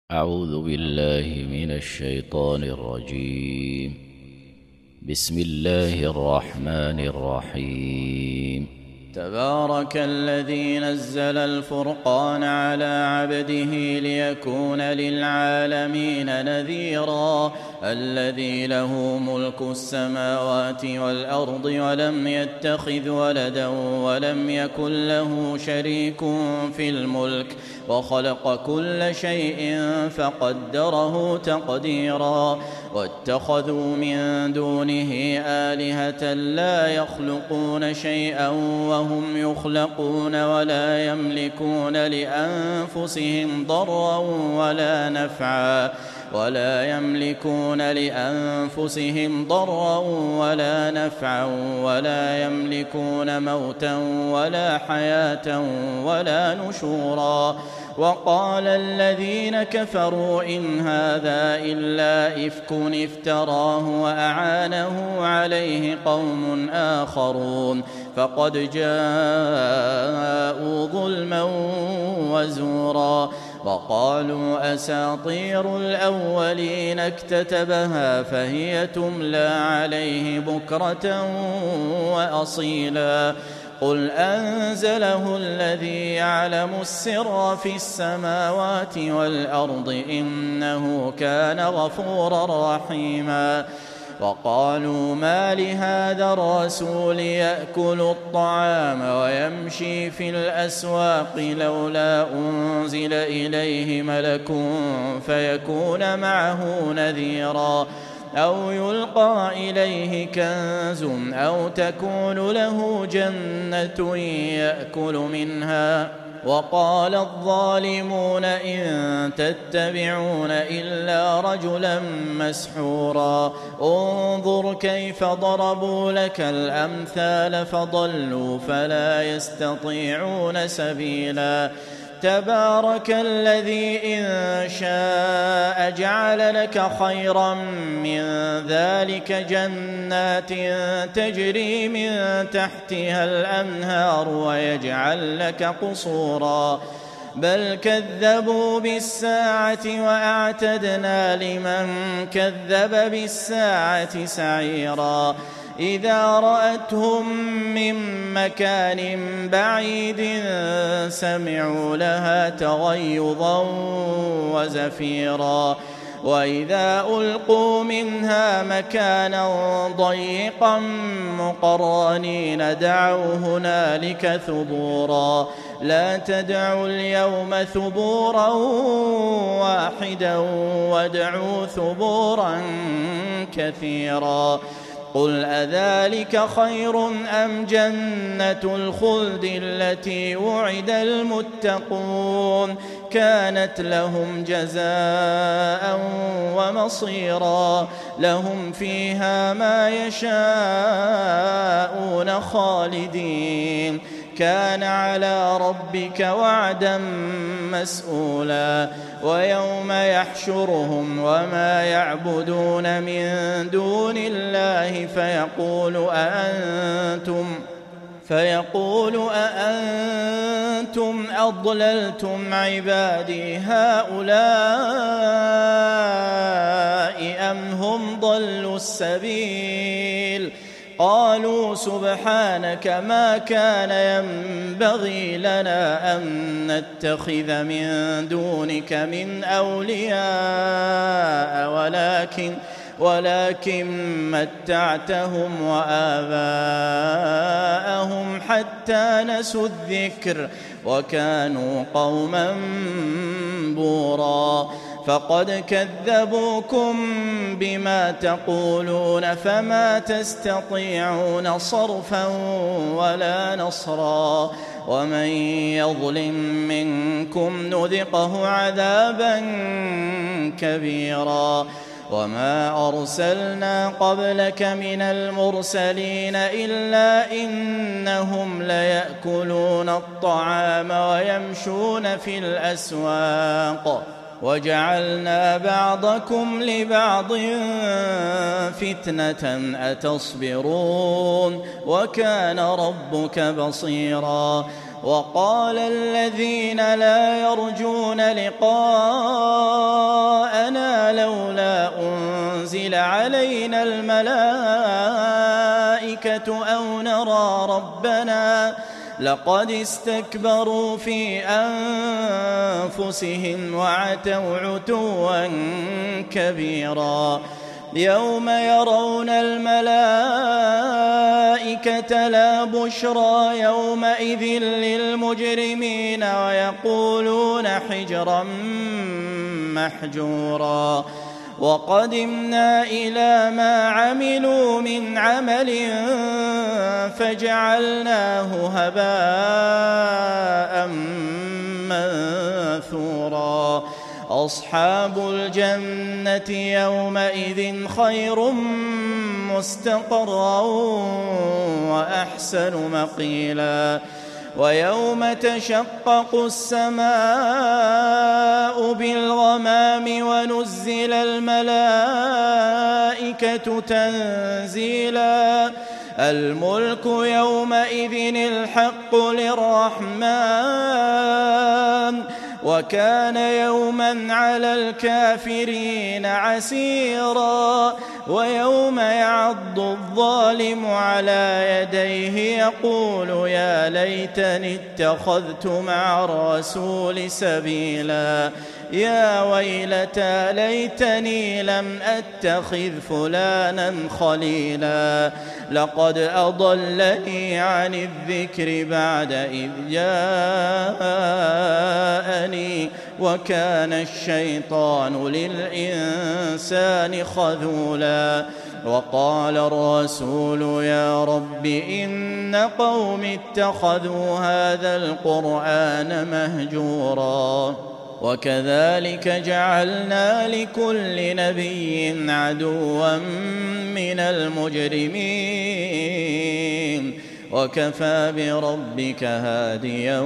أعوذ بالله من الشيطان الرجيم. بسم الله الرحمن الرحيم. تبارك الذي نزل الفرقان على عبده ليكون للعالمين نذيرا الذي له ملك السماوات والأرض ولم يتخذ ولدا ولم يكن له شريك في الملك وخلق كل شيء فقدره تقديرا واتخذوا من دونه آلهة لا يخلقون شيئا وهم يخلقون ولا يملكون لأنفسهم ضرا ولا نفعا ولا يملكون موتا ولا حياة ولا نشورا. وقال الذين كفروا إن هذا إلا إفك افتراه وأعانه عليه قوم آخرون فقد جاءوا ظلما وزورا. وقالوا أساطير الأولين اكتتبها فهي تملى عليه بكرة وأصيلا. قل أنزله الذي يعلم السر في السماوات والأرض إنه كان غفورا رحيما. وقالوا ما لهذا الرسول يأكل الطعام ويمشي في الأسواق لولا أنزل إليه ملك فيكون معه نذيرا أو يلقى إليه كنز أو تكون له جنة يأكل منها. وقال الظالمون إن تتبعون إلا رجلا مسحورا. انظر كيف ضربوا لك الأمثال فضلوا فلا يستطيعون سبيلا. تبارك الذي إن شاء جعل لك خيرا من ذلك جنات تجري من تحتها الأنهار ويجعل لك قصورا. بل كذبوا بالساعة وأعتدنا لمن كذب بالساعة سعيرا. إذا رأتهم من مكان بعيد سمعوا لها تغيظا وزفيرا. وإذا ألقوا منها مكانا ضيقا مقرنين دعوا هنالك ثبورا. لا تدعوا اليوم ثبورا واحدا وادعوا ثبورا كثيرا. قل أذلك خير أم جنة الخلد التي وعد المتقون كانت لهم جزاء ومصيرا. لهم فيها ما يشاءون خالدين كان على ربك وعدا مسؤولا. ويوم يحشرهم وما يعبدون من دون الله فيقول أأنتم أضللتم عبادي هؤلاء أم هم ضلوا السبيل. قالوا سبحانك ما كان ينبغي لنا أن نتخذ من دونك من أولياء ولكن متعتهم وآباءهم حتى نسوا الذكر وكانوا قوما بورا. فقد كذبوكم بما تقولون فما تستطيعون صرفا ولا نصرا. ومن يظلم منكم نذقه عذابا كبيرا. وما أرسلنا قبلك من المرسلين إلا إنهم ليأكلون الطعام ويمشون في الأسواق وجعلنا بعضكم لبعض فتنة أتصبرون وكان ربك بصيرا. وقال الذين لا يرجون لقاء علينا الملائكة أو نرى ربنا لقد استكبروا في أنفسهم وعتوا عتوا كبيرا يوم يرون الملائكة لا بشرى يومئذ للمجرمين ويقولون حجرا محجورا وقدمنا إلى ما عملوا من عمل فجعلناه هباء منثورا أصحاب الجنة يومئذ خير مستقرا وأحسن مقيلا ويوم تشقق السماء بالغمام ونزل الملائكة تنزيلا الملك يومئذ الحق للرحمن وكان يوما على الكافرين عسيرا ويوم يعض الظالم على يديه يقول يا ليتني اتخذت مع الرسول سبيلا يا ويلتى ليتني لم أتخذ فلانا خليلا لقد أضلني عن الذكر بعد إذ جاءني وكان الشيطان للإنسان خذولا وقال الرسول يا رب إن قوم اتخذوا هذا القرآن مهجورا وكذلك جعلنا لكل نبي عدوا من المجرمين وكفى بربك هاديا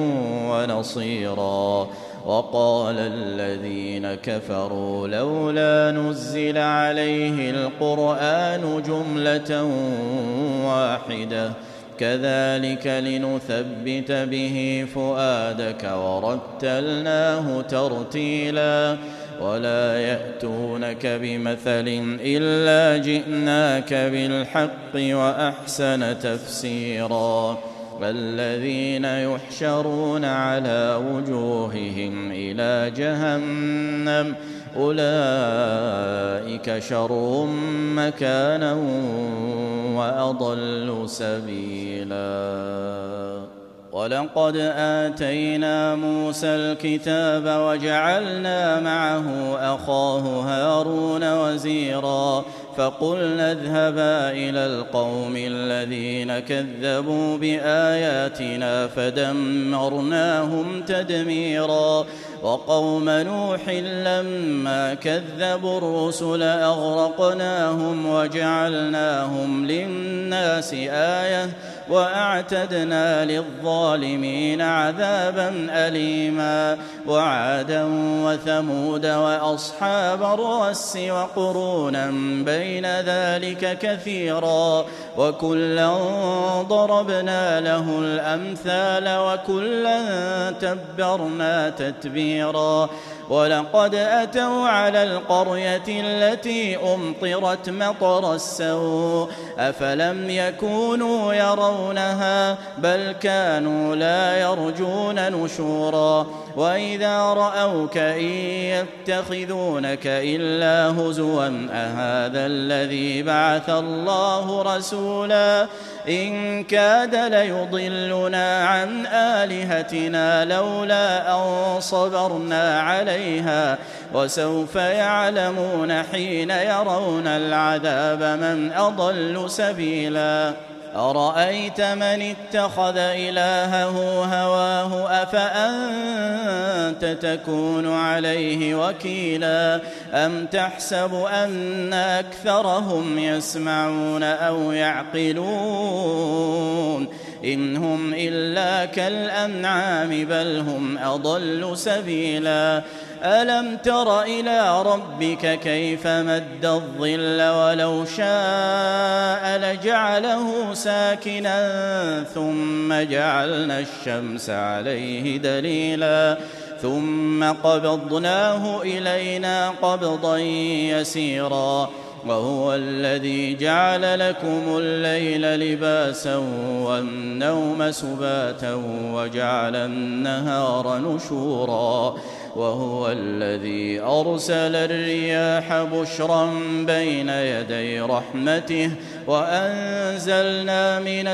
ونصيرا وقال الذين كفروا لولا نزل عليه القرآن جملة واحدة كذلك لنثبت به فؤادك ورتلناه ترتيلا ولا يأتونك بمثل إلا جئناك بالحق وأحسن تفسيرا الذين يحشرون على وجوههم إلى جهنم أولئك شر مكانا وأضل سبيلا ولقد آتينا موسى الكتاب وجعلنا معه أخاه هارون وزيرا فقلنا اذهبا إلى القوم الذين كذبوا بآياتنا فدمرناهم تدميرا وقوم نوح لما كذبوا الرسل أغرقناهم وجعلناهم للناس آية وأعتدنا للظالمين عذابا أليما وعادا وثمود وأصحاب الرس وقرونا بين ذلك كثيرا وكلا ضربنا له الأمثال وكلا تبرنا تتبيرا ولقد أتوا على القرية التي أمطرت مطر السوء أفلم يكونوا يرونها بل كانوا لا يرجون نشورا وإذا رأوك إن يتخذونك إلا هزوا أهذا الذي بعث الله رسولا إن كاد ليضلنا عن آلهتنا لولا أن صبرنا عليها وسوف يعلمون حين يرون العذاب من أضل سبيلا أرأيت من اتخذ إلهه هواه أفأنت تكون عليه وكيلا أم تحسب أن أكثرهم يسمعون أو يعقلون إن هم إلا كالأنعام بل هم أضل سبيلا ألم تر إلى ربك كيف مد الظل ولو شاء لجعله ساكنا ثم جعلنا الشمس عليه دليلا ثم قبضناه إلينا قبضا يسيرا وهو الذي جعل لكم الليل لباسا والنوم سباتا وجعل النهار نشورا وهو الذي أرسل الرياح بشرا بين يدي رحمته وأنزلنا من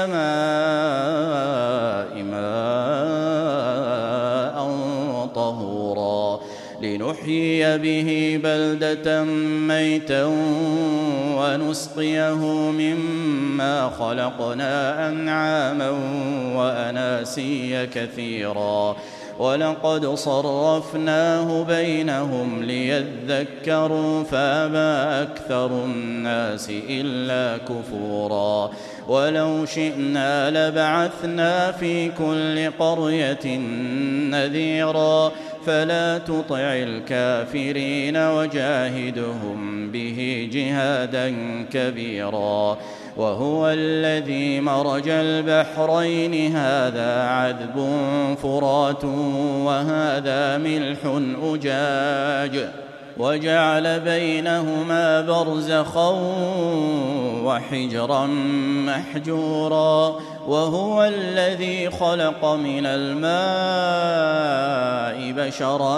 السماء ماء طهورا لنحيي به بلدة ميتا ونسقيه مما خلقنا أنعاما وأناسيا كثيرا ولقد صرفناه بينهم ليذكروا فأبى أكثر الناس إلا كفورا ولو شئنا لبعثنا في كل قرية نذيرا فلا تطع الكافرين وجاهدهم به جهادا كبيرا وهو الذي مرج البحرين هذا عذب فرات وهذا ملح أجاج وجعل بينهما برزخا وحجرا محجورا وهو الذي خلق من الماء بشرا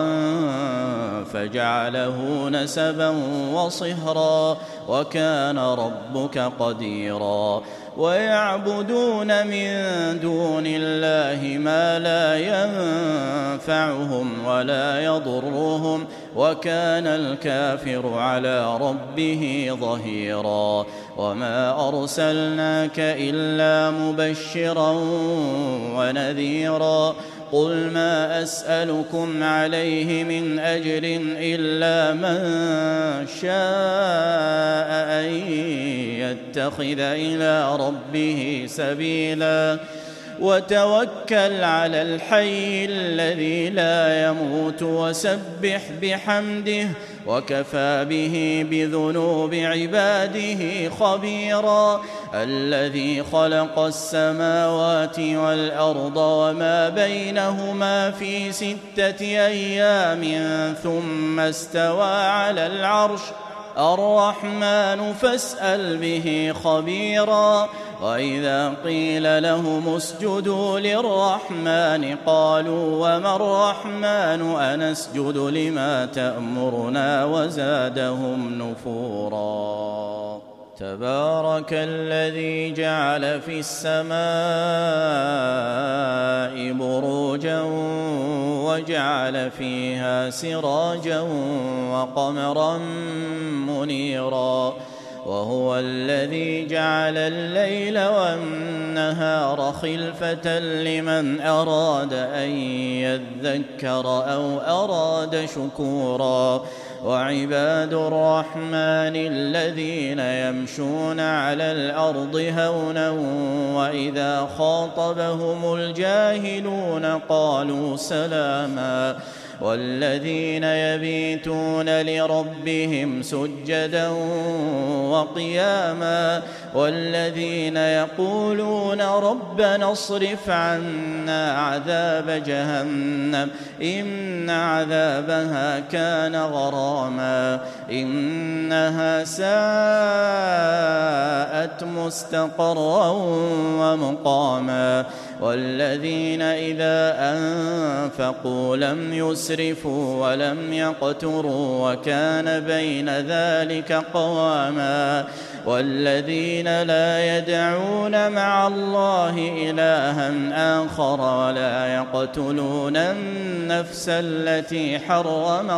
فجعله نسبا وصهرا وكان ربك قديرا ويعبدون من دون الله ما لا ينفعهم ولا يضرهم وكان الكافر على ربه ظهيرا وما أرسلناك إلا مبشرا ونذيرا قل ما أسألكم عليه من أجر إلا من شاء أن يتخذ إلى ربه سبيلا وتوكل على الحي الذي لا يموت وسبح بحمده وكفى به بذنوب عباده خبيرا الذي خلق السماوات والأرض وما بينهما في 6 أيام ثم استوى على العرش الرحمن فاسأل به خبيرا وإذا قيل لهم اسجدوا للرحمن قالوا وما الرحمن أنسجد لما تأمرنا وزادهم نفورا تبارك الذي جعل في السماء بروجا وجعل فيها سراجا وقمرا منيرا وهو الذي جعل الليل والنهار خلفة لمن أراد أن يذكر أو أراد شكورا وعباد الرحمن الذين يمشون على الأرض هونا وإذا خاطبهم الجاهلون قالوا سلاما والذين يبيتون لربهم سجدا وقياما والذين يقولون ربنا اصرف عنا عذاب جهنم إن عذابها كان غراما إنها ساءت مستقرا ومقاما والذين إذا أنفقوا لم يسرفوا ولم يقتروا وكان بين ذلك قواما والذين لا يدعون مع الله إلها آخر ولا يقتلون النفس التي حرم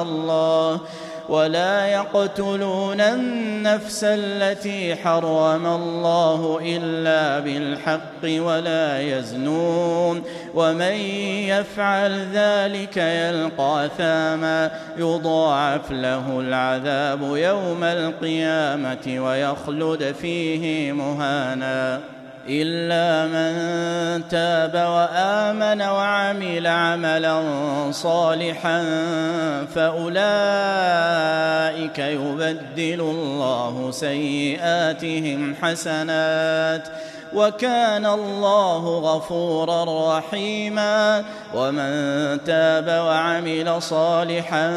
الله إلا بالحق ولا يزنون ومن يفعل ذلك يلقى أثاما يضاعف له العذاب يوم القيامة ويخلد فيه مهانا إلا من تاب وآمن وعمل عملا صالحا فأولئك يبدل الله سيئاتهم حسنات وكان الله غفورا رحيما ومن تاب وعمل صالحا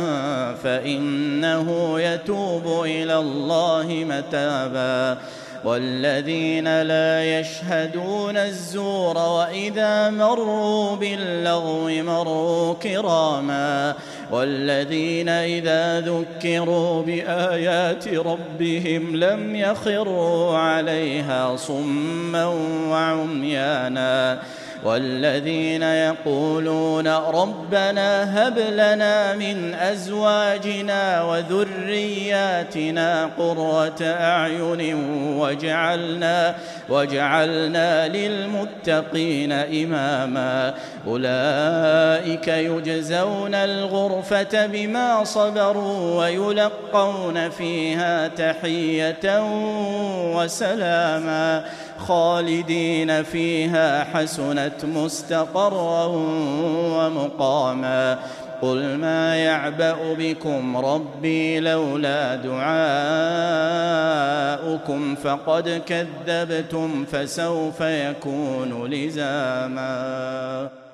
فإنه يتوب إلى الله متابا والذين لا يشهدون الزور وإذا مروا باللغو مروا كراما والذين إذا ذكروا بآيات ربهم لم يخروا عليها صما وعميانا والذين يقولون ربنا هب لنا من أزواجنا وذرياتنا قرة أعين واجعلنا للمتقين إماما أولئك يجزون الغرفة بما صبروا ويلقون فيها تحية وسلاما خالدين فيها حسنت مستقرا ومقاما قل ما يعبأ بكم ربي لولا دعاؤكم فقد كذبتم فسوف يكون لزاما.